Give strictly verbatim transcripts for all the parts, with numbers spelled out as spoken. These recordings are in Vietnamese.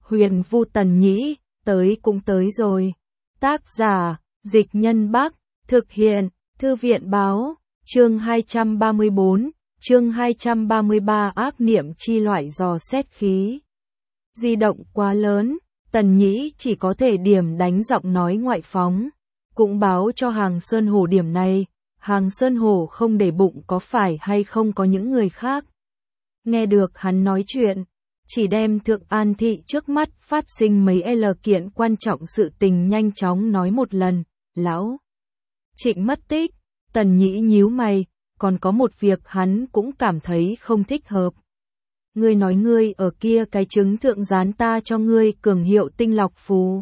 Huyền Vu Tần Nhĩ, tới cũng tới rồi. Tác giả, Dịch Nhân Bắc, thực hiện, Thư viện Báo, chương hai trăm ba mươi bốn, chương hai trăm ba mươi ba ác niệm chi loại dò xét khí. Di động quá lớn, Tần Nhĩ chỉ có thể điểm đánh giọng nói ngoại phóng, cũng báo cho Hàng Sơn Hổ điểm này, Hàng Sơn Hổ không để bụng có phải hay không có những người khác. Nghe được hắn nói chuyện, chỉ đem Thượng An Thị trước mắt phát sinh mấy L kiện quan trọng sự tình nhanh chóng nói một lần, lão Trịnh mất tích, Tần Nhĩ nhíu mày, còn có một việc hắn cũng cảm thấy không thích hợp. Ngươi nói ngươi ở kia cái trứng thượng dán ta cho ngươi cường hiệu tinh lọc phù.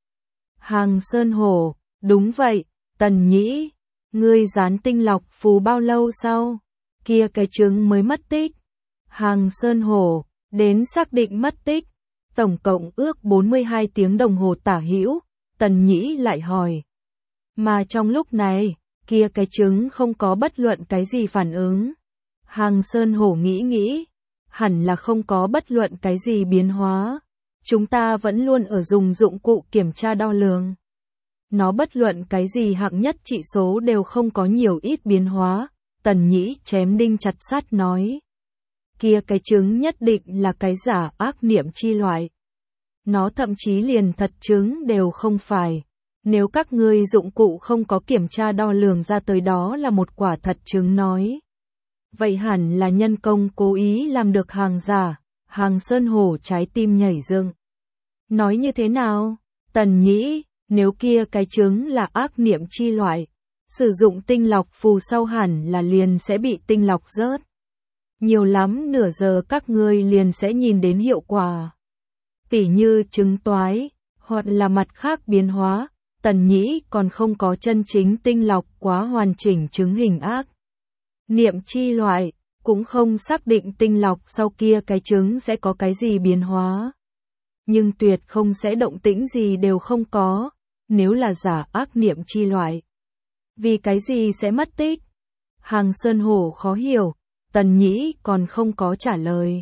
Hàng Sơn Hổ, đúng vậy, Tần Nhĩ, ngươi dán tinh lọc phù bao lâu sau? Kia cái trứng mới mất tích. Hàng Sơn Hổ, đến xác định mất tích, tổng cộng ước bốn mươi hai tiếng đồng hồ tả hữu, Tần Nhĩ lại hỏi. Mà trong lúc này, kia cái trứng không có bất luận cái gì phản ứng. Hàng Sơn Hổ nghĩ nghĩ, hẳn là không có bất luận cái gì biến hóa. Chúng ta vẫn luôn ở dùng dụng cụ kiểm tra đo lường. Nó bất luận cái gì hạng nhất trị số đều không có nhiều ít biến hóa, Tần Nhĩ chém đinh chặt sắt nói. Kia cái trứng nhất định là cái giả ác niệm chi loại. Nó thậm chí liền thật trứng đều không phải. Nếu các ngươi dụng cụ không có kiểm tra đo lường ra tới đó là một quả thật trứng nói. Vậy hẳn là nhân công cố ý làm được hàng giả. Hàng Sơn Hổ trái tim nhảy dựng. Nói như thế nào? Tần Nhĩ, nếu kia cái trứng là ác niệm chi loại, sử dụng tinh lọc phù sau hẳn là liền sẽ bị tinh lọc rớt. Nhiều lắm nửa giờ các ngươi liền sẽ nhìn đến hiệu quả. Tỉ như trứng toái, hoặc là mặt khác biến hóa, Tần Nhĩ còn không có chân chính tinh lọc quá hoàn chỉnh trứng hình ác niệm chi loại, cũng không xác định tinh lọc sau kia cái trứng sẽ có cái gì biến hóa. Nhưng tuyệt không sẽ động tĩnh gì đều không có, nếu là giả ác niệm chi loại. Vì cái gì sẽ mất tích? Hàng Sơn Hổ khó hiểu, Tần Nhĩ còn không có trả lời.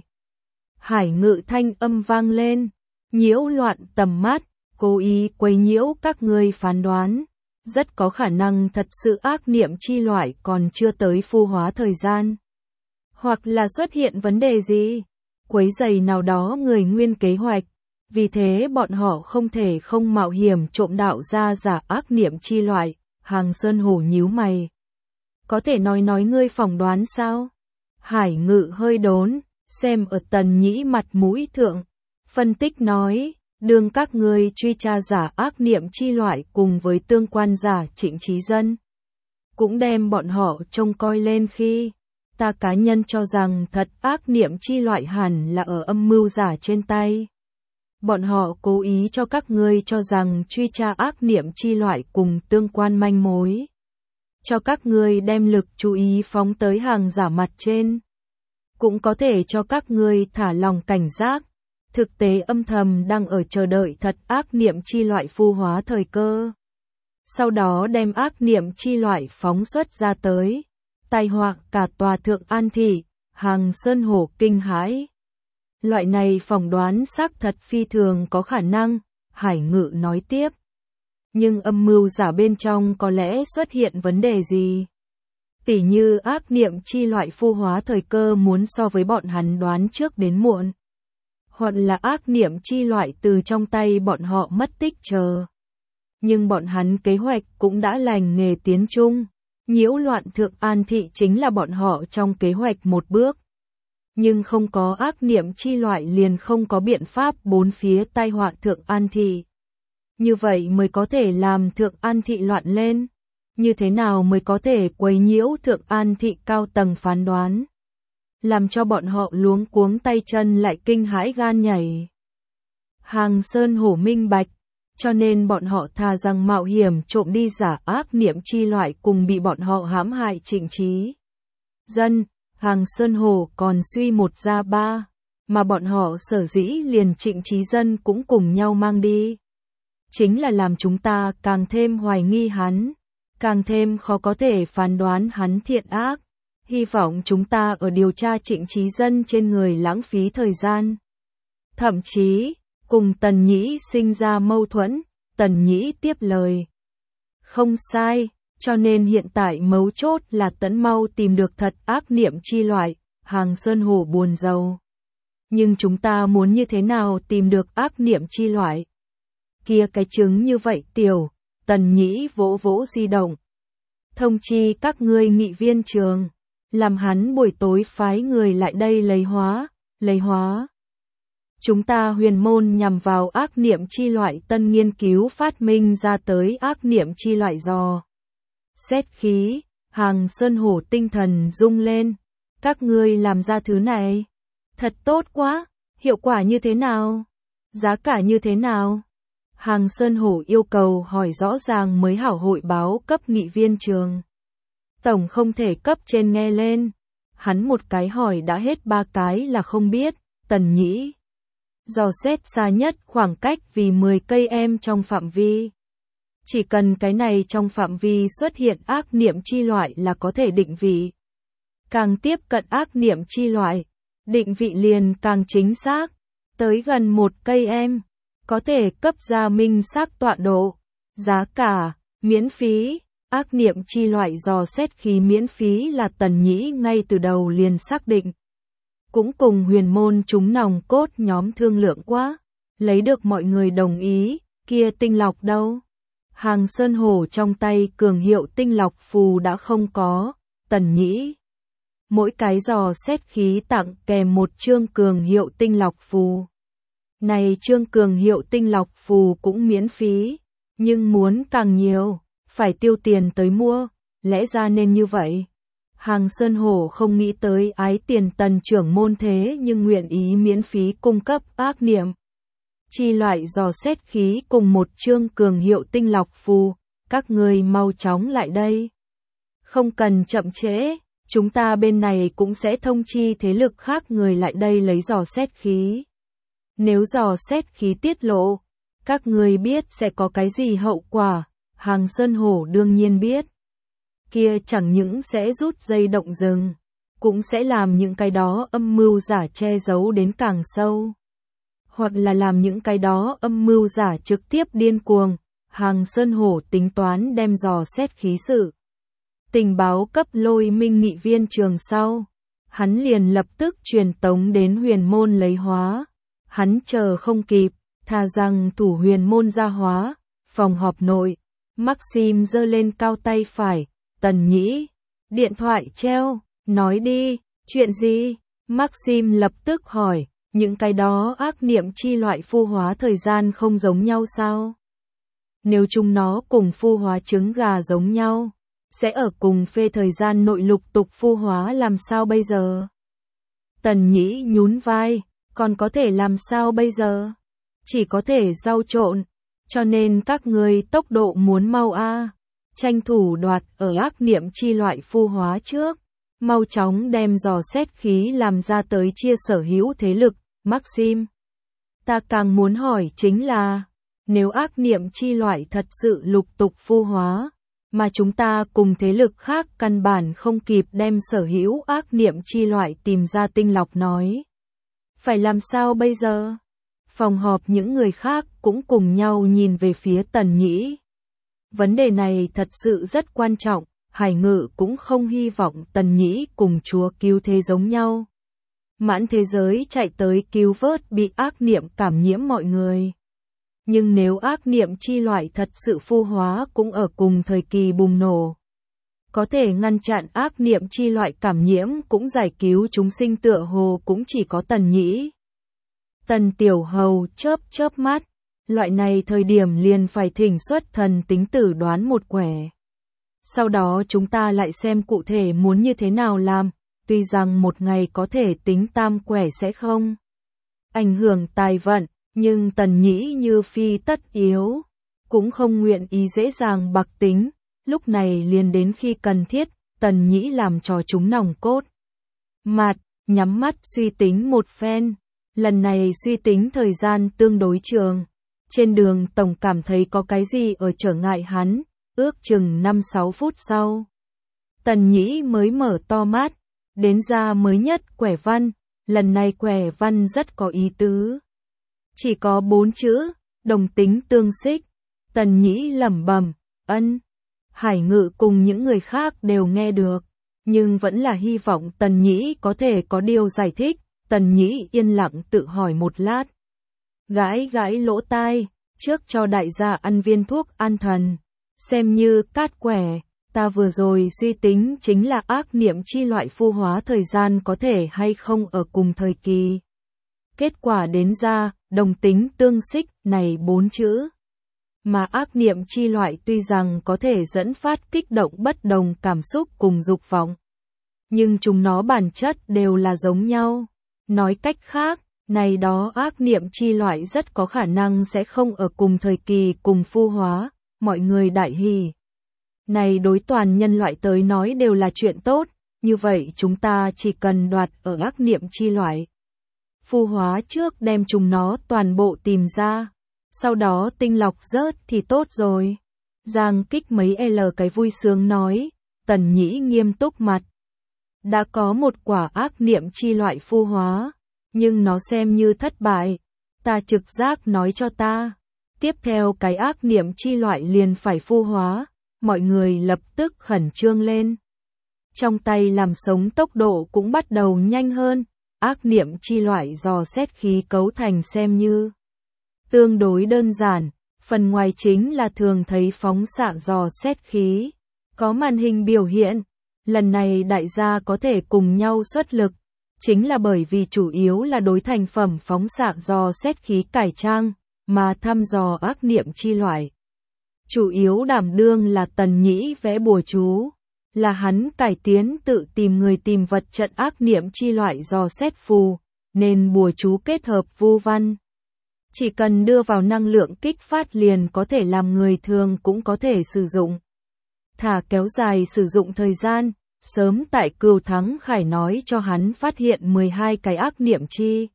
Hải ngự thanh âm vang lên, nhiễu loạn tầm mắt, cố ý quấy nhiễu các ngươi phán đoán. Rất có khả năng thật sự ác niệm chi loại còn chưa tới phu hóa thời gian. Hoặc là xuất hiện vấn đề gì? Quấy rầy nào đó người nguyên kế hoạch. Vì thế bọn họ không thể không mạo hiểm trộm đạo ra giả ác niệm chi loại. Hàng Sơn Hổ nhíu mày. Có thể nói nói ngươi phỏng đoán sao? Hải ngự hơi đốn, xem ở Tần Nhĩ mặt mũi thượng. Phân tích nói. Đương các ngươi truy tra giả ác niệm chi loại cùng với tương quan giả Trịnh Trí Dân, cũng đem bọn họ trông coi lên khi, ta cá nhân cho rằng thật ác niệm chi loại hẳn là ở âm mưu giả trên tay. Bọn họ cố ý cho các ngươi cho rằng truy tra ác niệm chi loại cùng tương quan manh mối. Cho các ngươi đem lực chú ý phóng tới hàng giả mặt trên. Cũng có thể cho các ngươi thả lòng cảnh giác. Thực tế âm thầm đang ở chờ đợi thật ác niệm chi loại phu hóa thời cơ. Sau đó đem ác niệm chi loại phóng xuất ra tới. Tai họa cả tòa Thượng An Thị, Hàng Sơn Hổ kinh hãi. Loại này phỏng đoán xác thật phi thường có khả năng, Hải Ngự nói tiếp. Nhưng âm mưu giả bên trong có lẽ xuất hiện vấn đề gì? Tỉ như ác niệm chi loại phu hóa thời cơ muốn so với bọn hắn đoán trước đến muộn. Hoặc là ác niệm chi loại từ trong tay bọn họ mất tích chờ. Nhưng bọn hắn kế hoạch cũng đã lành nghề tiến chung. Nhiễu loạn Thượng An Thị chính là bọn họ trong kế hoạch một bước. Nhưng không có ác niệm chi loại liền không có biện pháp bốn phía tai họa Thượng An Thị. Như vậy mới có thể làm Thượng An Thị loạn lên. Như thế nào mới có thể quấy nhiễu Thượng An Thị cao tầng phán đoán. Làm cho bọn họ luống cuống tay chân lại kinh hãi gan nhảy. Hàng Sơn Hổ minh bạch, cho nên bọn họ thà rằng mạo hiểm trộm đi giả ác niệm chi loại cùng bị bọn họ hãm hại Trịnh Trí Dân. Hàng Sơn Hổ còn suy một ra ba, mà bọn họ sở dĩ liền Trịnh Trí Dân cũng cùng nhau mang đi. Chính là làm chúng ta càng thêm hoài nghi hắn, càng thêm khó có thể phán đoán hắn thiện ác. Hy vọng chúng ta ở điều tra Trịnh Trí Dân trên người lãng phí thời gian. Thậm chí, cùng Tần Nhĩ sinh ra mâu thuẫn, Tần Nhĩ tiếp lời. Không sai, cho nên hiện tại mấu chốt là tẫn mau tìm được thật ác niệm chi loại, Hàng Sơn Hổ buồn rầu. Nhưng chúng ta muốn như thế nào tìm được ác niệm chi loại? Kia cái trứng như vậy tiểu, Tần Nhĩ vỗ vỗ di động. Thông chi các ngươi nghị viên trường, làm hắn buổi tối phái người lại đây lấy hóa, lấy hóa. Chúng ta huyền môn nhằm vào ác niệm chi loại tân nghiên cứu phát minh ra tới ác niệm chi loại dò. Xét khí, Hàng Sơn Hổ tinh thần rung lên. Các ngươi làm ra thứ này. Thật tốt quá, hiệu quả như thế nào? Giá cả như thế nào? Hàng Sơn Hổ yêu cầu hỏi rõ ràng mới hảo hội báo cấp nghị viên trường. Tổng không thể cấp trên nghe lên. Hắn một cái hỏi đã hết ba cái là không biết, Tần Nhĩ. Dò xét xa nhất khoảng cách vì mười cây em trong phạm vi. Chỉ cần cái này trong phạm vi xuất hiện ác niệm chi loại là có thể định vị. Càng tiếp cận ác niệm chi loại, định vị liền càng chính xác. Tới gần một cây em, có thể cấp ra minh xác tọa độ. Giá cả, miễn phí, ác niệm chi loại dò xét khí miễn phí là Tần Nhĩ ngay từ đầu liền xác định. Cũng cùng huyền môn chúng nòng cốt nhóm thương lượng quá, lấy được mọi người đồng ý, kia tinh lọc đâu? Hàng Sơn Hổ trong tay cường hiệu tinh lọc phù đã không có, Tần Nhĩ. Mỗi cái dò xét khí tặng kèm một chương cường hiệu tinh lọc phù. Này chương cường hiệu tinh lọc phù cũng miễn phí, nhưng muốn càng nhiều, phải tiêu tiền tới mua, lẽ ra nên như vậy. Hàng Sơn Hổ không nghĩ tới ái tiền Tần trưởng môn thế nhưng nguyện ý miễn phí cung cấp ác niệm. Chi loại dò xét khí cùng một chương cường hiệu tinh lọc phù, các người mau chóng lại đây. Không cần chậm trễ, chúng ta bên này cũng sẽ thông chi thế lực khác người lại đây lấy dò xét khí. Nếu dò xét khí tiết lộ, các người biết sẽ có cái gì hậu quả, Hàng Sơn Hổ đương nhiên biết. Kia chẳng những sẽ rút dây động rừng, cũng sẽ làm những cái đó âm mưu giả che giấu đến càng sâu. Hoặc là làm những cái đó âm mưu giả trực tiếp điên cuồng, Hàng Sơn Hổ tính toán đem dò xét khí sự. Tình báo cấp Lôi Minh nghị viên trường sau, hắn liền lập tức truyền tống đến huyền môn lấy hóa. Hắn chờ không kịp, thà rằng thủ huyền môn ra hóa, phòng họp nội. Maxim giơ lên cao tay phải, Tần Nhĩ, điện thoại treo, nói đi, chuyện gì? Maxim lập tức hỏi, những cái đó ác niệm chi loại phu hóa thời gian không giống nhau sao? Nếu chúng nó cùng phu hóa trứng gà giống nhau, sẽ ở cùng phê thời gian nội lục tục phu hóa làm sao bây giờ? Tần Nhĩ nhún vai, còn có thể làm sao bây giờ? Chỉ có thể rau trộn, cho nên các người tốc độ muốn mau a, tranh thủ đoạt ở ác niệm chi loại phu hóa trước, mau chóng đem dò xét khí làm ra tới chia sở hữu thế lực, Maxim. Ta càng muốn hỏi chính là, nếu ác niệm chi loại thật sự lục tục phu hóa, mà chúng ta cùng thế lực khác căn bản không kịp đem sở hữu ác niệm chi loại tìm ra tinh lọc nói. Phải làm sao bây giờ? Phòng họp những người khác cũng cùng nhau nhìn về phía Tần Nhĩ. Vấn đề này thật sự rất quan trọng, Hải Ngự cũng không hy vọng Tần Nhĩ cùng chúa cứu thế giống nhau. Mãn thế giới chạy tới cứu vớt bị ác niệm cảm nhiễm mọi người. Nhưng nếu ác niệm chi loại thật sự phu hóa cũng ở cùng thời kỳ bùng nổ, có thể ngăn chặn ác niệm chi loại cảm nhiễm cũng giải cứu chúng sinh tựa hồ cũng chỉ có Tần Nhĩ. Tần Tiểu Hầu chớp chớp mắt, loại này thời điểm liền phải thỉnh xuất thần tính tử đoán một quẻ. Sau đó chúng ta lại xem cụ thể muốn như thế nào làm, tuy rằng một ngày có thể tính tam quẻ sẽ không ảnh hưởng tài vận, nhưng Tần Nhĩ như phi tất yếu, cũng không nguyện ý dễ dàng bạc tính, lúc này liền đến khi cần thiết, Tần Nhĩ làm trò chúng nòng cốt. Mặt, nhắm mắt suy tính một phen, lần này suy tính thời gian tương đối trường. Trên đường tổng cảm thấy có cái gì ở trở ngại hắn, ước chừng năm sáu phút sau. Tần Nhĩ mới mở to mắt, đến ra mới nhất quẻ văn, lần này quẻ văn rất có ý tứ. Chỉ có bốn chữ, đồng tính tương xích. Tần Nhĩ lẩm bẩm, ân. Hải Ngự cùng những người khác đều nghe được, nhưng vẫn là hy vọng Tần Nhĩ có thể có điều giải thích. Tần Nhĩ yên lặng tự hỏi một lát. Gãi gãi lỗ tai, trước cho đại gia ăn viên thuốc an thần. Xem như cát quẻ, ta vừa rồi suy tính chính là ác niệm chi loại phu hóa thời gian có thể hay không ở cùng thời kỳ. Kết quả đến ra, đồng tính tương xích này bốn chữ. Mà ác niệm chi loại tuy rằng có thể dẫn phát kích động bất đồng cảm xúc cùng dục vọng, nhưng chúng nó bản chất đều là giống nhau. Nói cách khác, này đó ác niệm chi loại rất có khả năng sẽ không ở cùng thời kỳ cùng phu hóa, mọi người đại hỉ. Này đối toàn nhân loại tới nói đều là chuyện tốt, như vậy chúng ta chỉ cần đoạt ở ác niệm chi loại. Phu hóa trước đem chúng nó toàn bộ tìm ra, sau đó tinh lọc rớt thì tốt rồi. Giang Kích mấy L cái vui sướng nói, Tần Nhĩ nghiêm túc mặt. Đã có một quả ác niệm chi loại phu hóa, nhưng nó xem như thất bại. Ta trực giác nói cho ta, tiếp theo cái ác niệm chi loại liền phải phu hóa, mọi người lập tức khẩn trương lên. Trong tay làm sống tốc độ cũng bắt đầu nhanh hơn, ác niệm chi loại dò xét khí cấu thành xem như tương đối đơn giản, phần ngoài chính là thường thấy phóng xạ dò xét khí, có màn hình biểu hiện. Lần này đại gia có thể cùng nhau xuất lực, chính là bởi vì chủ yếu là đối thành phẩm phóng xạ dò xét khí cải trang, mà thăm dò ác niệm chi loại. Chủ yếu đảm đương là Tần Nhĩ vẽ bùa chú, là hắn cải tiến tự tìm người tìm vật trận ác niệm chi loại dò xét phù, nên bùa chú kết hợp vu văn. Chỉ cần đưa vào năng lượng kích phát liền có thể làm người thường cũng có thể sử dụng. Thả kéo dài sử dụng thời gian, sớm tại Cửu Thắng Khải nói cho hắn phát hiện mười hai cái ác niệm chi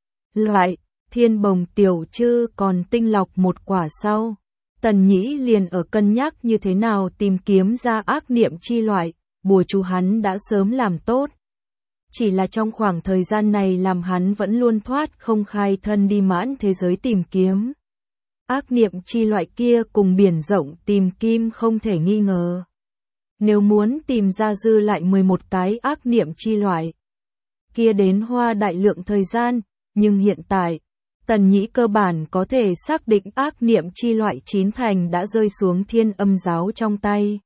loại, thiên bồng tiểu chư còn tinh lọc một quả sau. Tần Nhĩ liền ở cân nhắc như thế nào tìm kiếm ra ác niệm chi loại, bùa chú hắn đã sớm làm tốt. Chỉ là trong khoảng thời gian này làm hắn vẫn luôn thoát không khai thân đi mãn thế giới tìm kiếm. Ác niệm chi loại kia cùng biển rộng tìm kim không thể nghi ngờ. Nếu muốn tìm ra dư lại mười một cái ác niệm chi loại, kia đến hoa đại lượng thời gian, nhưng hiện tại, Tần Nhĩ cơ bản có thể xác định ác niệm chi loại chín thành đã rơi xuống Thiên Âm giáo trong tay.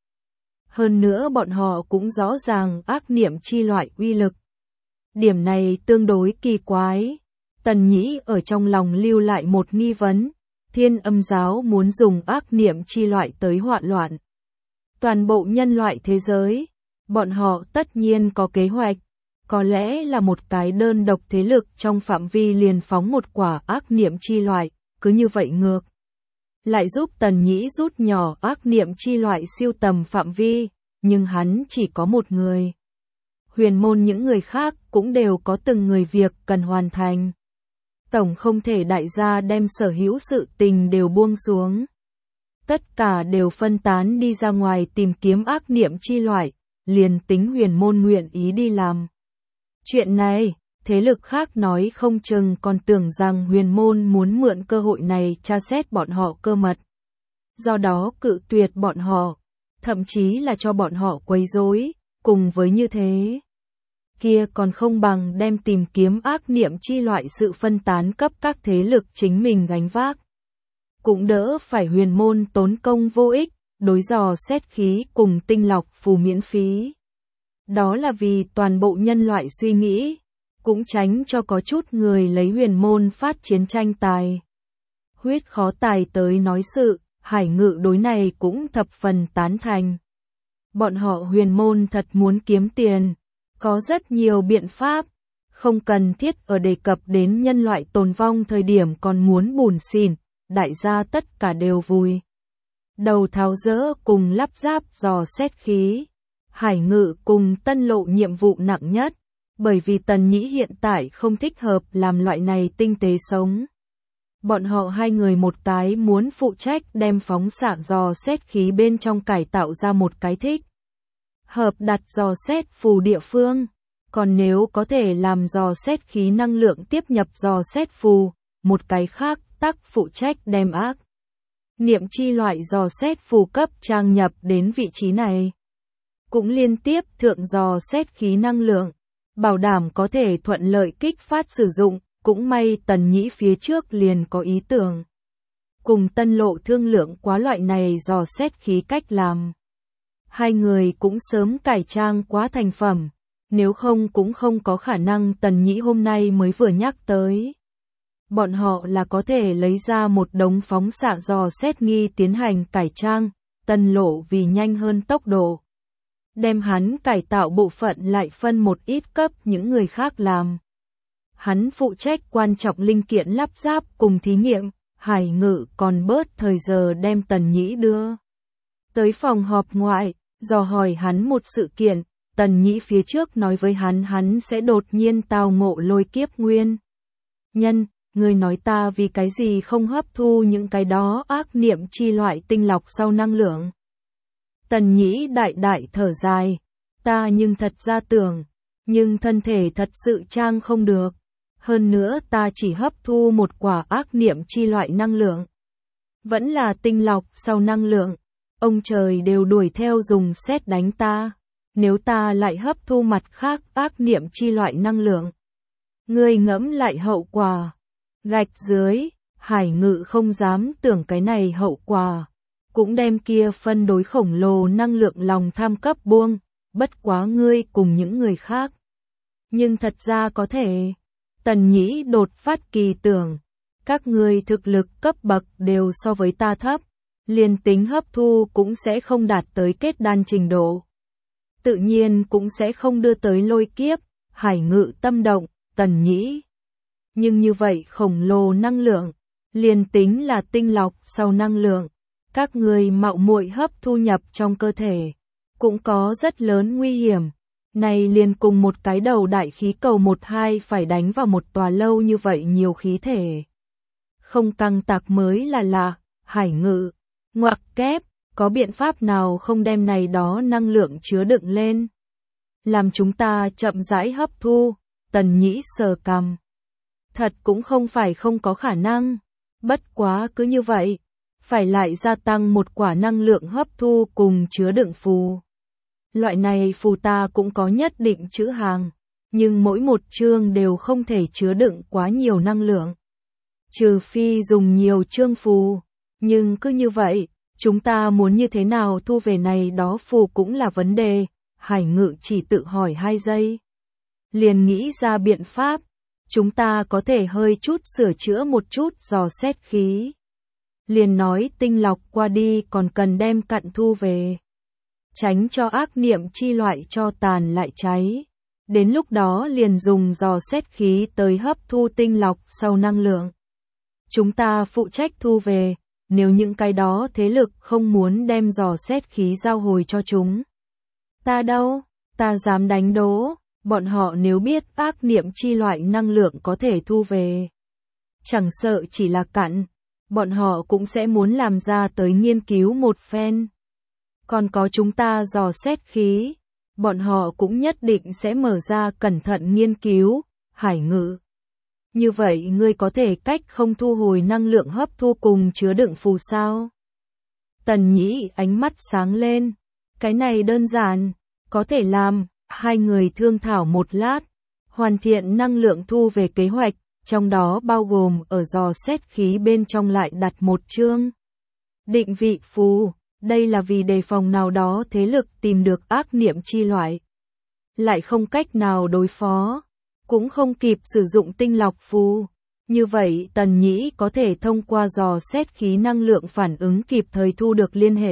Hơn nữa bọn họ cũng rõ ràng ác niệm chi loại uy lực. Điểm này tương đối kỳ quái. Tần Nhĩ ở trong lòng lưu lại một nghi vấn, Thiên Âm giáo muốn dùng ác niệm chi loại tới hoạn loạn toàn bộ nhân loại thế giới. Bọn họ tất nhiên có kế hoạch, có lẽ là một cái đơn độc thế lực trong phạm vi liền phóng một quả ác niệm chi loại, cứ như vậy ngược lại giúp Tần Nhĩ rút nhỏ ác niệm chi loại siêu tầm phạm vi, nhưng hắn chỉ có một người. Huyền môn những người khác cũng đều có từng người việc cần hoàn thành. Tổng không thể đại gia đem sở hữu sự tình đều buông xuống. Tất cả đều phân tán đi ra ngoài tìm kiếm ác niệm chi loại, liền tính huyền môn nguyện ý đi làm. Chuyện này, thế lực khác nói không chừng còn tưởng rằng huyền môn muốn mượn cơ hội này tra xét bọn họ cơ mật. Do đó cự tuyệt bọn họ, thậm chí là cho bọn họ quấy rối, cùng với như thế. Kia còn không bằng đem tìm kiếm ác niệm chi loại sự phân tán cấp các thế lực chính mình gánh vác. Cũng đỡ phải huyền môn tốn công vô ích, đối dò xét khí cùng tinh lọc phù miễn phí. Đó là vì toàn bộ nhân loại suy nghĩ, cũng tránh cho có chút người lấy huyền môn phát chiến tranh tài. Huyết khó tài tới nói sự, Hải Ngự đối này cũng thập phần tán thành. Bọn họ huyền môn thật muốn kiếm tiền, có rất nhiều biện pháp, không cần thiết ở đề cập đến nhân loại tồn vong thời điểm còn muốn bùn xỉn, đại gia tất cả đều vui. Đầu tháo dỡ cùng lắp ráp dò xét khí. Hải Ngự cùng Tân Lộ nhiệm vụ nặng nhất, bởi vì Tần Nhĩ hiện tại không thích hợp làm loại này tinh tế sống. Bọn họ hai người một cái muốn phụ trách đem phóng xạ dò xét khí bên trong cải tạo ra một cái thích hợp đặt dò xét phù địa phương, còn nếu có thể làm dò xét khí năng lượng tiếp nhập dò xét phù, một cái khác tắc phụ trách đem ác niệm chi loại dò xét phù cấp trang nhập đến vị trí này. Cũng liên tiếp thượng dò xét khí năng lượng, bảo đảm có thể thuận lợi kích phát sử dụng, cũng may Tần Nhĩ phía trước liền có ý tưởng. Cùng Tân Lộ thương lượng quá loại này dò xét khí cách làm. Hai người cũng sớm cải trang quá thành phẩm, nếu không cũng không có khả năng Tần Nhĩ hôm nay mới vừa nhắc tới. Bọn họ là có thể lấy ra một đống phóng xạ dò xét nghi tiến hành cải trang, Tân Lộ vì nhanh hơn tốc độ. Đem hắn cải tạo bộ phận lại phân một ít cấp những người khác làm. Hắn phụ trách quan trọng linh kiện lắp ráp cùng thí nghiệm, Hải Ngự còn bớt thời giờ đem Tần Nhĩ đưa tới phòng họp ngoại, dò hỏi hắn một sự kiện, Tần Nhĩ phía trước nói với hắn hắn sẽ đột nhiên tao ngộ lôi kiếp nguyên. Nhân, người nói ta vì cái gì không hấp thu những cái đó ác niệm chi loại tinh lọc sau năng lượng. Tần Nhĩ đại đại thở dài, ta nhưng thật ra tưởng, nhưng thân thể thật sự trang không được. Hơn nữa ta chỉ hấp thu một quả ác niệm chi loại năng lượng. Vẫn là tinh lọc sau năng lượng. Ông trời đều đuổi theo dùng sét đánh ta. Nếu ta lại hấp thu mặt khác ác niệm chi loại năng lượng. Ngươi ngẫm lại hậu quả. Gạch dưới, Hải Ngự không dám tưởng cái này hậu quả. Cũng đem kia phân đối khổng lồ năng lượng lòng tham cấp buông. Bất quá ngươi cùng những người khác. Nhưng thật ra có thể. Tần Nhĩ đột phát kỳ tưởng, các người thực lực cấp bậc đều so với ta thấp, liền tính hấp thu cũng sẽ không đạt tới kết đan trình độ. Tự nhiên cũng sẽ không đưa tới lôi kiếp, Hải Ngự tâm động, Tần Nhĩ. Nhưng như vậy khổng lồ năng lượng, liền tính là tinh lọc sau năng lượng, các người mạo muội hấp thu nhập trong cơ thể, cũng có rất lớn nguy hiểm. Này liền cùng một cái đầu đại khí cầu một hai phải đánh vào một tòa lâu như vậy nhiều khí thể. Không căng tạc mới là lạ, Hải Ngự, ngoặc kép, có biện pháp nào không đem này đó năng lượng chứa đựng lên? Làm chúng ta chậm rãi hấp thu, Tần Nhĩ sờ cằm. Thật cũng không phải không có khả năng, bất quá cứ như vậy, phải lại gia tăng một quả năng lượng hấp thu cùng chứa đựng phù. Loại này phù ta cũng có nhất định chữ hàng, nhưng mỗi một chương đều không thể chứa đựng quá nhiều năng lượng. Trừ phi dùng nhiều chương phù, nhưng cứ như vậy, chúng ta muốn như thế nào thu về này đó phù cũng là vấn đề. Hải Ngự chỉ tự hỏi hai giây. Liền nghĩ ra biện pháp, chúng ta có thể hơi chút sửa chữa một chút dò xét khí. Liền nói tinh lọc qua đi còn cần đem cặn thu về. Tránh cho ác niệm chi loại cho tàn lại cháy. Đến lúc đó liền dùng dò xét khí tới hấp thu tinh lọc sau năng lượng. Chúng ta phụ trách thu về, nếu những cái đó thế lực không muốn đem dò xét khí giao hồi cho chúng. Ta đâu, ta dám đánh đố, bọn họ nếu biết ác niệm chi loại năng lượng có thể thu về. Chẳng sợ chỉ là cặn, bọn họ cũng sẽ muốn làm ra tới nghiên cứu một phen. Còn có chúng ta dò xét khí, bọn họ cũng nhất định sẽ mở ra cẩn thận nghiên cứu. Hải Ngự, như vậy ngươi có thể cách không thu hồi năng lượng hấp thu cùng chứa đựng phù sao? Tần Nhĩ ánh mắt sáng lên, cái này đơn giản, có thể làm. Hai người thương thảo một lát, hoàn thiện năng lượng thu về kế hoạch, trong đó bao gồm ở dò xét khí bên trong lại đặt một chương định vị phù. Đây là vì đề phòng nào đó thế lực tìm được ác niệm chi loại, lại không cách nào đối phó, cũng không kịp sử dụng tinh lọc phù. Như vậy Tần Nhĩ có thể thông qua dò xét khí năng lượng phản ứng kịp thời thu được liên hệ.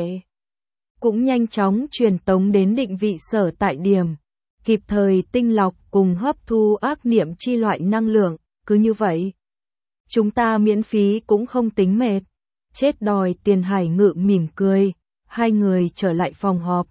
Cũng nhanh chóng truyền tống đến định vị sở tại điểm, kịp thời tinh lọc cùng hấp thu ác niệm chi loại năng lượng. Cứ như vậy, chúng ta miễn phí cũng không tính mệt. Chết đòi tiền. Hải Ngự mỉm cười, hai người trở lại phòng họp.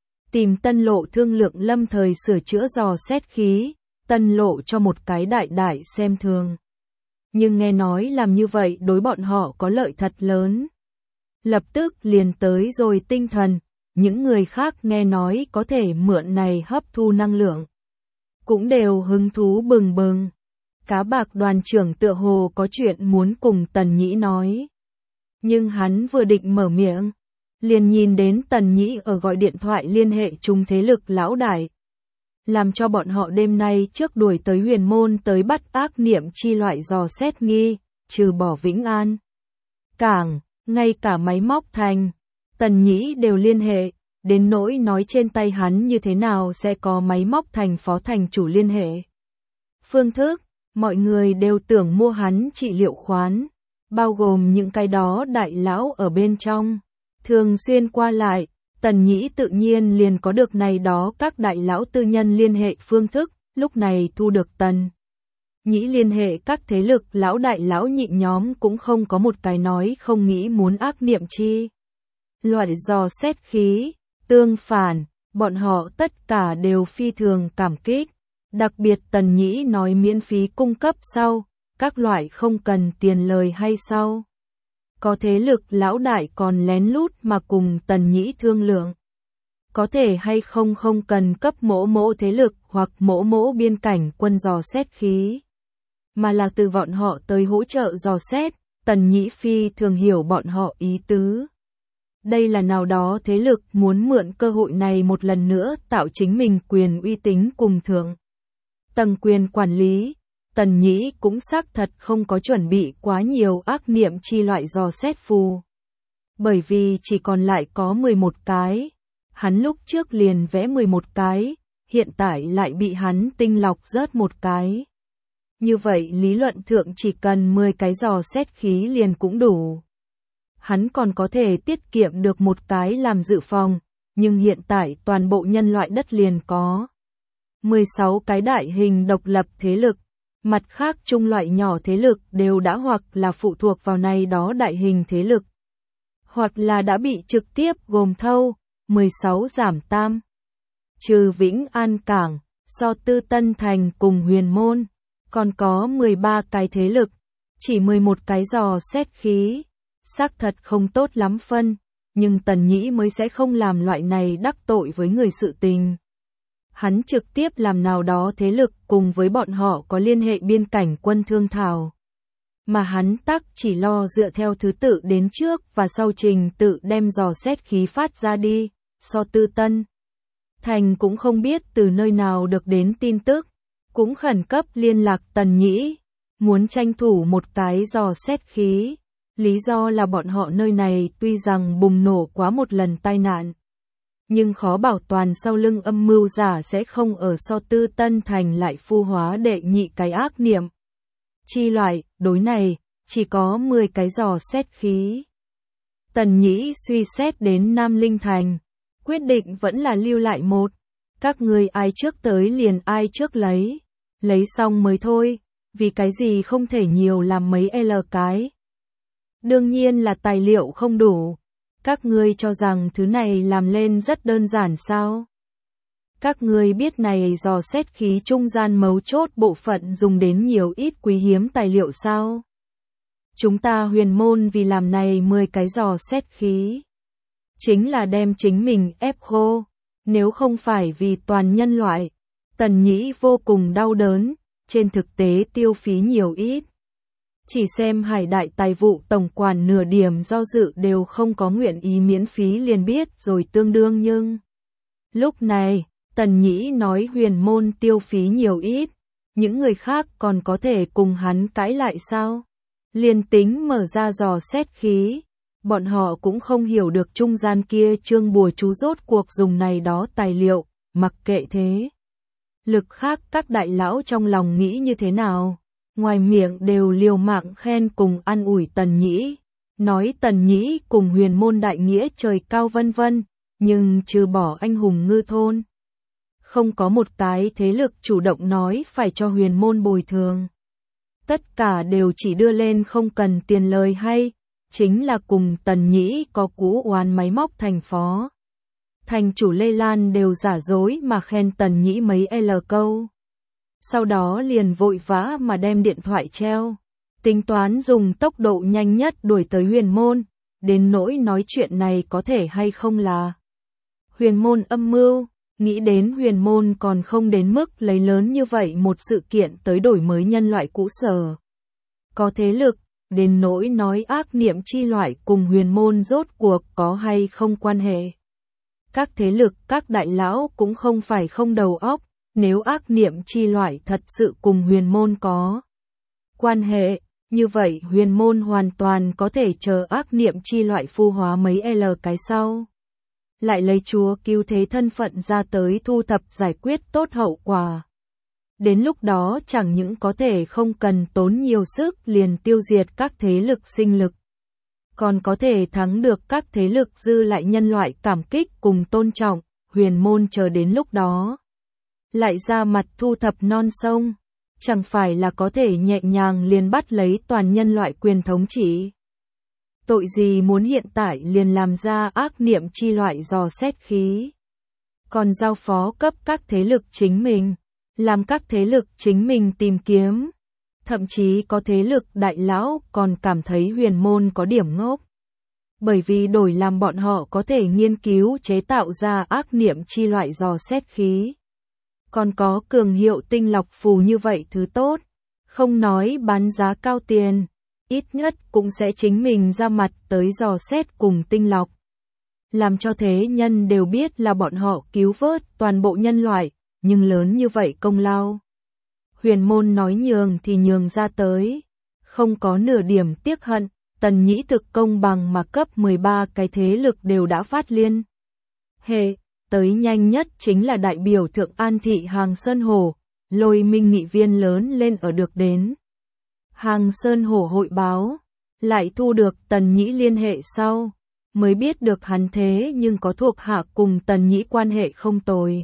Tìm Tân Lộ thương lượng lâm thời sửa chữa dò xét khí, Tân Lộ cho một cái đại đại xem thường. Nhưng nghe nói làm như vậy đối bọn họ có lợi thật lớn. Lập tức liền tới rồi tinh thần, những người khác nghe nói có thể mượn này hấp thu năng lượng. Cũng đều hứng thú bừng bừng. Cá bạc đoàn trưởng tựa hồ có chuyện muốn cùng Tần Nhĩ nói. Nhưng hắn vừa định mở miệng, liền nhìn đến Tần Nhĩ ở gọi điện thoại liên hệ chung thế lực lão đại. Làm cho bọn họ đêm nay trước đuổi tới huyền môn tới bắt ác niệm chi loại dò xét nghi, trừ bỏ Vĩnh An. Cảng, ngay cả máy móc thành, Tần Nhĩ đều liên hệ, đến nỗi nói trên tay hắn như thế nào sẽ có máy móc thành phó thành chủ liên hệ. Phương thức, mọi người đều tưởng mua hắn trị liệu khoán, bao gồm những cái đó đại lão ở bên trong. Thường xuyên qua lại, Tần Nhĩ tự nhiên liền có được này đó các đại lão tư nhân liên hệ phương thức, lúc này thu được Tần Nhĩ liên hệ các thế lực lão đại lão nhị nhóm cũng không có một cái nói không nghĩ muốn ác niệm chi. Loại dò xét khí, tương phản, bọn họ tất cả đều phi thường cảm kích, đặc biệt Tần Nhĩ nói miễn phí cung cấp sau, các loại không cần tiền lời hay sau. Có thế lực lão đại còn lén lút mà cùng Tần Nhĩ thương lượng. Có thể hay không không cần cấp mỗ mỗ thế lực hoặc mỗ mỗ biên cảnh quân dò xét khí. Mà là từ bọn họ tới hỗ trợ dò xét, Tần Nhĩ phi thường hiểu bọn họ ý tứ. Đây là nào đó thế lực muốn mượn cơ hội này một lần nữa tạo chính mình quyền uy tín cùng thượng tầng quyền quản lý. Tần Nhĩ cũng xác thật không có chuẩn bị quá nhiều ác niệm chi loại dò xét phù. Bởi vì chỉ còn lại có mười một cái. Hắn lúc trước liền vẽ mười một cái, hiện tại lại bị hắn tinh lọc rớt một cái. Như vậy lý luận thượng chỉ cần mười cái dò xét khí liền cũng đủ. Hắn còn có thể tiết kiệm được một cái làm dự phòng, nhưng hiện tại toàn bộ nhân loại đất liền có mười sáu cái đại hình độc lập thế lực. Mặt khác chung loại nhỏ thế lực đều đã hoặc là phụ thuộc vào này đó đại hình thế lực, hoặc là đã bị trực tiếp gồm thâu, mười sáu giảm tam. Trừ Vĩnh An Cảng, So Tư Tân Thành cùng Huyền Môn, còn có mười ba cái thế lực, chỉ mười một cái dò xét khí, xác thật không tốt lắm phân, nhưng Tần Nhĩ mới sẽ không làm loại này đắc tội với người sự tình. Hắn trực tiếp làm nào đó thế lực cùng với bọn họ có liên hệ biên cảnh quân thương thảo. Mà hắn tắc chỉ lo dựa theo thứ tự đến trước và sau trình tự đem dò xét khí phát ra đi, So Tư Tân Thành cũng không biết từ nơi nào được đến tin tức, cũng khẩn cấp liên lạc Tần Nhĩ, muốn tranh thủ một cái dò xét khí. Lý do là bọn họ nơi này tuy rằng bùng nổ quá một lần tai nạn, nhưng khó bảo toàn sau lưng âm mưu giả sẽ không ở So Tư Tân Thành lại phu hóa đệ nhị cái ác niệm. Chi loại, đối này, chỉ có mười cái dò xét khí. Tần Nhĩ suy xét đến Nam Linh Thành, quyết định vẫn là lưu lại một. Các người ai trước tới liền ai trước lấy. Lấy xong mới thôi, vì cái gì không thể nhiều làm mấy L cái. Đương nhiên là tài liệu không đủ. Các ngươi cho rằng thứ này làm lên rất đơn giản sao? Các ngươi biết này dò xét khí trung gian mấu chốt bộ phận dùng đến nhiều ít quý hiếm tài liệu sao? Chúng ta Huyền Môn vì làm này mười cái dò xét khí, chính là đem chính mình ép khô, nếu không phải vì toàn nhân loại. Tần Nhĩ vô cùng đau đớn, trên thực tế tiêu phí nhiều ít. Chỉ xem Hải Đại Tài vụ tổng quản nửa điểm do dự đều không có nguyện ý miễn phí liền biết rồi tương đương nhưng. Lúc này, Tần Nhĩ nói Huyền Môn tiêu phí nhiều ít, những người khác còn có thể cùng hắn cãi lại sao? Liên tính mở ra dò xét khí, bọn họ cũng không hiểu được trung gian kia chương bùa chú rốt cuộc dùng này đó tài liệu, mặc kệ thế. Lực khác các đại lão trong lòng nghĩ như thế nào? Ngoài miệng đều liều mạng khen cùng an ủi Tần Nhĩ, nói Tần Nhĩ cùng Huyền Môn đại nghĩa trời cao vân vân, nhưng trừ bỏ anh hùng ngư thôn, không có một cái thế lực chủ động nói phải cho Huyền Môn bồi thường. Tất cả đều chỉ đưa lên không cần tiền lời hay, chính là cùng Tần Nhĩ có cú oán máy móc thành phó. Thành chủ Lê Lan đều giả dối mà khen Tần Nhĩ mấy L câu. Sau đó liền vội vã mà đem điện thoại treo, tính toán dùng tốc độ nhanh nhất đuổi tới Huyền Môn, đến nỗi nói chuyện này có thể hay không là Huyền Môn âm mưu, Nghĩ đến huyền môn còn không đến mức lấy lớn như vậy một sự kiện tới đổi mới nhân loại cũ sở. Có thế lực, đến nỗi nói ác niệm chi loại cùng huyền môn rốt cuộc có hay không quan hệ. Các thế lực, các đại lão cũng không phải không đầu óc, nếu ác niệm chi loại thật sự cùng huyền môn có quan hệ, như vậy huyền môn hoàn toàn có thể chờ ác niệm chi loại phu hóa mấy L cái sau. Lại lấy chúa cứu thế thân phận ra tới thu thập giải quyết tốt hậu quả. Đến lúc đó chẳng những có thể không cần tốn nhiều sức liền tiêu diệt các thế lực sinh lực, còn có thể thắng được các thế lực dư lại nhân loại cảm kích cùng tôn trọng, huyền môn chờ đến lúc đó. Lại ra mặt thu thập non sông, chẳng phải là có thể nhẹ nhàng liền bắt lấy toàn nhân loại quyền thống trị. Tội gì muốn hiện tại liền làm ra ác niệm chi loại dò xét khí. Còn giao phó cấp các thế lực chính mình, làm các thế lực chính mình tìm kiếm. Thậm chí có thế lực đại lão còn cảm thấy huyền môn có điểm ngốc. Bởi vì đổi làm bọn họ có thể nghiên cứu chế tạo ra ác niệm chi loại dò xét khí. Còn có cường hiệu tinh lọc phù như vậy thứ tốt, không nói bán giá cao tiền, ít nhất cũng sẽ chính mình ra mặt tới dò xét cùng tinh lọc. Làm cho thế nhân đều biết là bọn họ cứu vớt toàn bộ nhân loại, nhưng lớn như vậy công lao. Huyền môn nói nhường thì nhường ra tới, không có nửa điểm tiếc hận, Tần Nhĩ thực công bằng mà cấp mười ba cái thế lực đều đã phát liên. Hệ, tới nhanh nhất chính là đại biểu Thượng An Thị Hàng Sơn Hổ, Lôi Minh nghị viên lớn lên ở được đến. Hàng Sơn Hổ hội báo, lại thu được Tần Nhĩ liên hệ sau, mới biết được hắn thế nhưng có thuộc hạ cùng Tần Nhĩ quan hệ không tồi.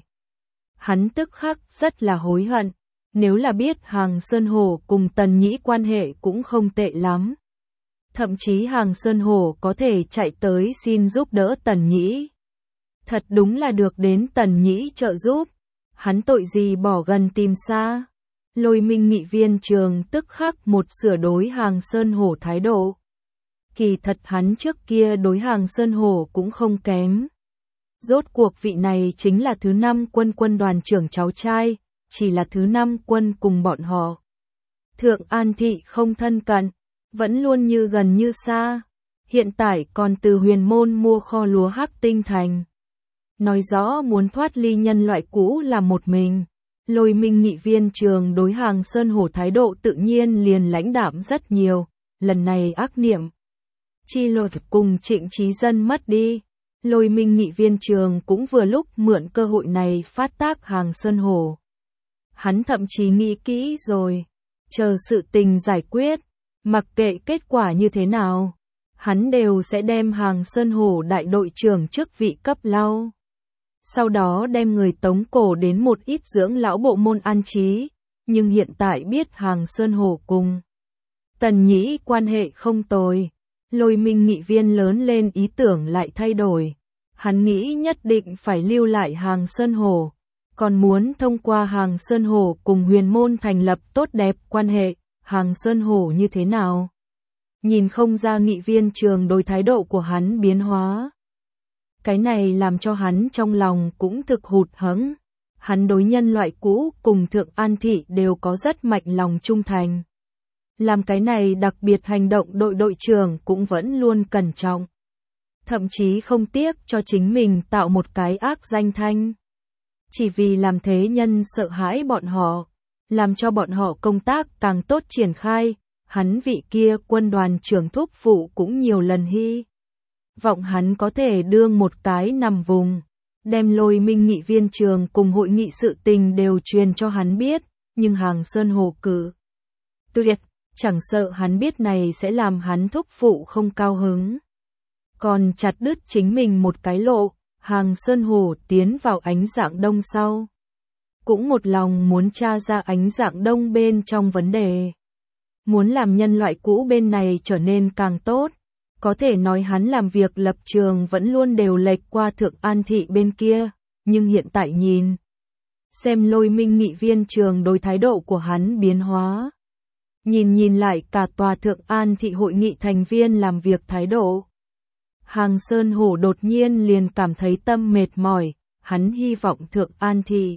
Hắn tức khắc rất là hối hận, nếu là biết Hàng Sơn Hổ cùng Tần Nhĩ quan hệ cũng không tệ lắm. Thậm chí Hàng Sơn Hổ có thể chạy tới xin giúp đỡ Tần Nhĩ. Thật đúng là được đến Tần Nhĩ trợ giúp, hắn tội gì bỏ gần tìm xa. Lôi Minh nghị viên trường tức khắc một sửa đối Hàng Sơn Hổ thái độ. Kỳ thật hắn trước kia đối Hàng Sơn Hổ cũng không kém. Rốt cuộc vị này chính là thứ năm quân quân đoàn trưởng cháu trai, chỉ là thứ năm quân cùng bọn họ. Thượng An Thị không thân cận, vẫn luôn như gần như xa. Hiện tại còn từ huyền môn mua kho lúa Hắc Tinh Thành. Nói rõ muốn thoát ly nhân loại cũ là một mình. Lôi Minh nghị viên trường đối Hàng Sơn Hổ thái độ tự nhiên liền lãnh đạm rất nhiều. Lần này ác niệm chi lột cùng Trịnh Trí Dân mất đi. Lôi Minh nghị viên trường cũng vừa lúc mượn cơ hội này phát tác Hàng Sơn Hổ. Hắn thậm chí nghĩ kỹ rồi, chờ sự tình giải quyết, mặc kệ kết quả như thế nào, hắn đều sẽ đem Hàng Sơn Hổ đại đội trưởng chức vị cấp lau. Sau đó đem người tống cổ đến một ít dưỡng lão bộ môn an trí, nhưng hiện tại biết Hàng Sơn Hổ cùng Tần Nhĩ quan hệ không tồi. Lôi Minh nghị viên lớn lên ý tưởng lại thay đổi. Hắn nghĩ nhất định phải lưu lại Hàng Sơn Hổ, còn muốn thông qua Hàng Sơn Hổ cùng huyền môn thành lập tốt đẹp quan hệ. Hàng Sơn Hổ như thế nào? Nhìn không ra nghị viên trường đối thái độ của hắn biến hóa. Cái này làm cho hắn trong lòng cũng thực hụt hẫng. Hắn đối nhân loại cũ cùng Thượng An Thị đều có rất mạnh lòng trung thành. Làm cái này đặc biệt hành động đội đội trưởng cũng vẫn luôn cẩn trọng. Thậm chí không tiếc cho chính mình tạo một cái ác danh thanh. Chỉ vì làm thế nhân sợ hãi bọn họ, làm cho bọn họ công tác càng tốt triển khai, hắn vị kia quân đoàn trưởng thúc phụ cũng nhiều lần hy vọng hắn có thể đương một cái nằm vùng, đem Lôi Minh nghị viên trường cùng hội nghị sự tình đều truyền cho hắn biết, nhưng Hàng Sơn Hổ cử tuyệt, chẳng sợ hắn biết này sẽ làm hắn thúc phụ không cao hứng. Còn chặt đứt chính mình một cái lộ, Hàng Sơn Hổ tiến vào Ánh Dạng Đông sau. Cũng một lòng muốn tra ra Ánh Dạng Đông bên trong vấn đề. Muốn làm nhân loại cũ bên này trở nên càng tốt. Có thể nói hắn làm việc lập trường vẫn luôn đều lệch qua Thượng An Thị bên kia, nhưng hiện tại nhìn. Xem Lôi Minh nghị viên trường đối thái độ của hắn biến hóa. Nhìn nhìn lại cả tòa Thượng An Thị hội nghị thành viên làm việc thái độ. Hàng Sơn Hổ đột nhiên liền cảm thấy tâm mệt mỏi, hắn hy vọng Thượng An Thị.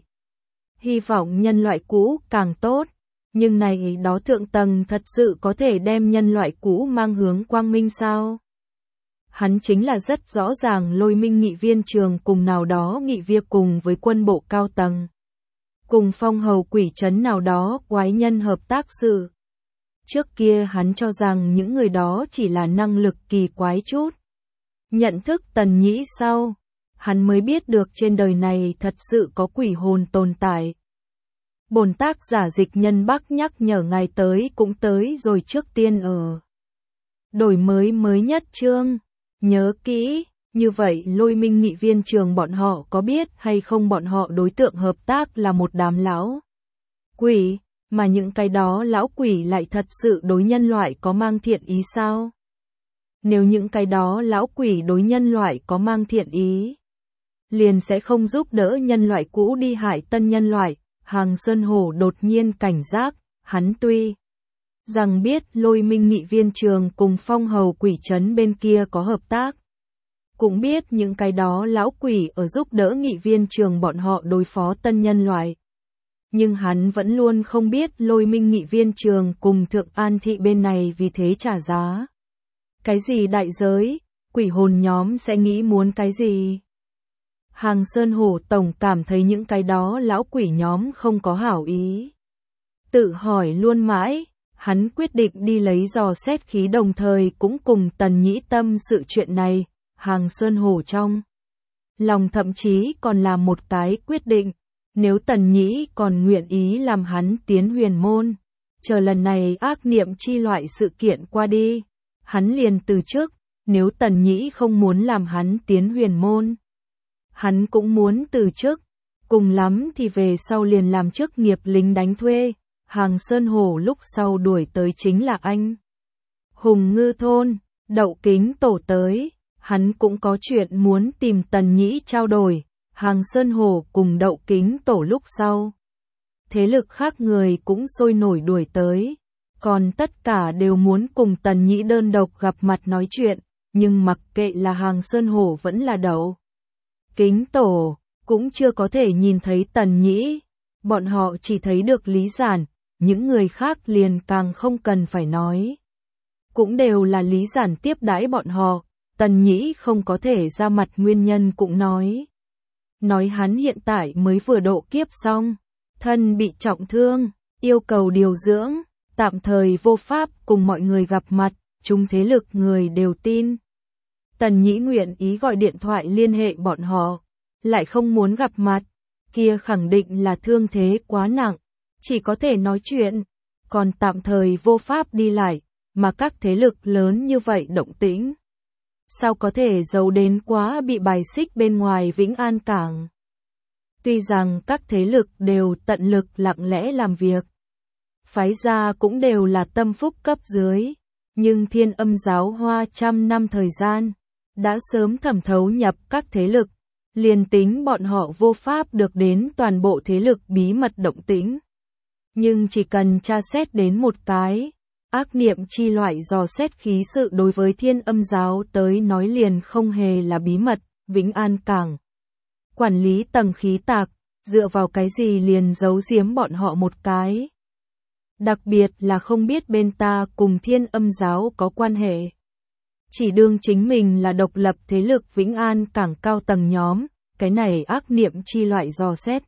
Hy vọng nhân loại cũ càng tốt, nhưng này đó thượng tầng thật sự có thể đem nhân loại cũ mang hướng quang minh sao? Hắn chính là rất rõ ràng Lôi Minh nghị viên trường cùng nào đó nghị việc cùng với quân bộ cao tầng. Cùng phong hầu quỷ trấn nào đó quái nhân hợp tác sự. Trước kia hắn cho rằng những người đó chỉ là năng lực kỳ quái chút. Nhận thức Tần Nhĩ sau, hắn mới biết được trên đời này thật sự có quỷ hồn tồn tại. Bổn tác giả Dịch Nhân Bắc nhắc nhở ngài tới cũng tới rồi, trước tiên ở đổi mới mới nhất chương. Nhớ kỹ, như vậy Lôi Minh nghị viên trường bọn họ có biết hay không bọn họ đối tượng hợp tác là một đám lão quỷ, mà những cái đó lão quỷ lại thật sự đối nhân loại có mang thiện ý sao? Nếu những cái đó lão quỷ đối nhân loại có mang thiện ý, liền sẽ không giúp đỡ nhân loại cũ đi hại tân nhân loại. Hàng Sơn Hổ đột nhiên cảnh giác, hắn tuy rằng biết Lôi Minh nghị viên trường cùng phong hầu quỷ trấn bên kia có hợp tác, cũng biết những cái đó lão quỷ ở giúp đỡ nghị viên trường bọn họ đối phó tân nhân loại. Nhưng hắn vẫn luôn không biết Lôi Minh nghị viên trường cùng Thượng An Thị bên này vì thế trả giá cái gì đại giới, quỷ hồn nhóm sẽ nghĩ muốn cái gì. Hàng Sơn Hổ tổng cảm thấy những cái đó lão quỷ nhóm không có hảo ý. Tự hỏi luôn mãi, hắn quyết định đi lấy dò xét khí đồng thời cũng cùng Tần Nhĩ tâm sự chuyện này. Hàng Sơn Hổ trong lòng thậm chí còn làm một cái quyết định, nếu Tần Nhĩ còn nguyện ý làm hắn tiến huyền môn, chờ lần này ác niệm chi loại sự kiện qua đi, hắn liền từ chức. Nếu Tần Nhĩ không muốn làm hắn tiến huyền môn, hắn cũng muốn từ chức, cùng lắm thì về sau liền làm chức nghiệp lính đánh thuê. Hàng Sơn Hổ lúc sau đuổi tới chính là anh Hùng Ngư thôn, Đậu Kính Tổ tới, hắn cũng có chuyện muốn tìm Tần Nhĩ trao đổi. Hàng Sơn Hổ cùng Đậu Kính Tổ lúc sau, thế lực khác người cũng sôi nổi đuổi tới, còn tất cả đều muốn cùng Tần Nhĩ đơn độc gặp mặt nói chuyện, nhưng mặc kệ là Hàng Sơn Hổ vẫn là Đậu Kính Tổ, cũng chưa có thể nhìn thấy Tần Nhĩ, bọn họ chỉ thấy được Lý Giản, những người khác liền càng không cần phải nói. Cũng đều là Lý Giản tiếp đãi bọn họ, Tần Nhĩ không có thể ra mặt nguyên nhân cũng nói. Nói hắn hiện tại mới vừa độ kiếp xong, thân bị trọng thương, yêu cầu điều dưỡng, tạm thời vô pháp cùng mọi người gặp mặt, chúng thế lực người đều tin. Tần Nhĩ nguyện ý gọi điện thoại liên hệ bọn họ, lại không muốn gặp mặt, kia khẳng định là thương thế quá nặng, chỉ có thể nói chuyện, còn tạm thời vô pháp đi lại, mà các thế lực lớn như vậy động tĩnh. Sao có thể giấu đến quá bị bài xích bên ngoài Vĩnh An Cảng? Tuy rằng các thế lực đều tận lực lặng lẽ làm việc, phái gia cũng đều là tâm phúc cấp dưới, nhưng Thiên Âm giáo hoa trăm năm thời gian, đã sớm thẩm thấu nhập các thế lực, liền tính bọn họ vô pháp được đến toàn bộ thế lực bí mật động tĩnh. Nhưng chỉ cần tra xét đến một cái, ác niệm chi loại dò xét khí sự đối với Thiên Âm giáo tới nói liền không hề là bí mật. Vĩnh An Cảng quản lý tầng khí tạc, dựa vào cái gì liền giấu giếm bọn họ một cái. Đặc biệt là không biết bên ta cùng Thiên Âm giáo có quan hệ. Chỉ đương chính mình là độc lập thế lực Vĩnh An Cảng cao tầng nhóm, cái này ác niệm chi loại dò xét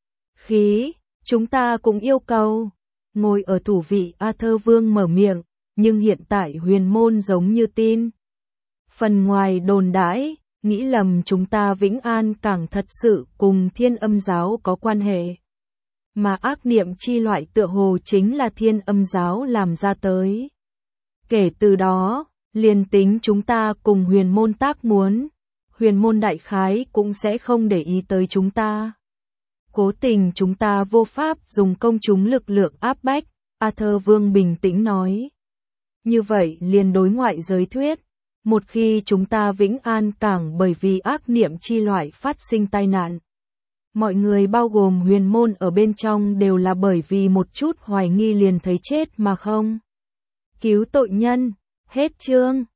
khí, chúng ta cũng yêu cầu. Ngồi ở thủ vị A Thơ Vương mở miệng, nhưng hiện tại huyền môn giống như tin. Phần ngoài đồn đãi, nghĩ lầm chúng ta Vĩnh An Cảng thật sự cùng Thiên Âm giáo có quan hệ. Mà ác niệm chi loại tựa hồ chính là Thiên Âm giáo làm ra tới. Kể từ đó, liền tính chúng ta cùng huyền môn tác muốn, huyền môn đại khái cũng sẽ không để ý tới chúng ta. Cố tình chúng ta vô pháp dùng công chúng lực lượng áp bách, A Thơ Vương bình tĩnh nói. Như vậy liền đối ngoại giới thuyết, một khi chúng ta Vĩnh An Cảng bởi vì ác niệm chi loại phát sinh tai nạn, mọi người bao gồm huyền môn ở bên trong đều là bởi vì một chút hoài nghi liền thấy chết mà không cứu tội nhân. Hết chương.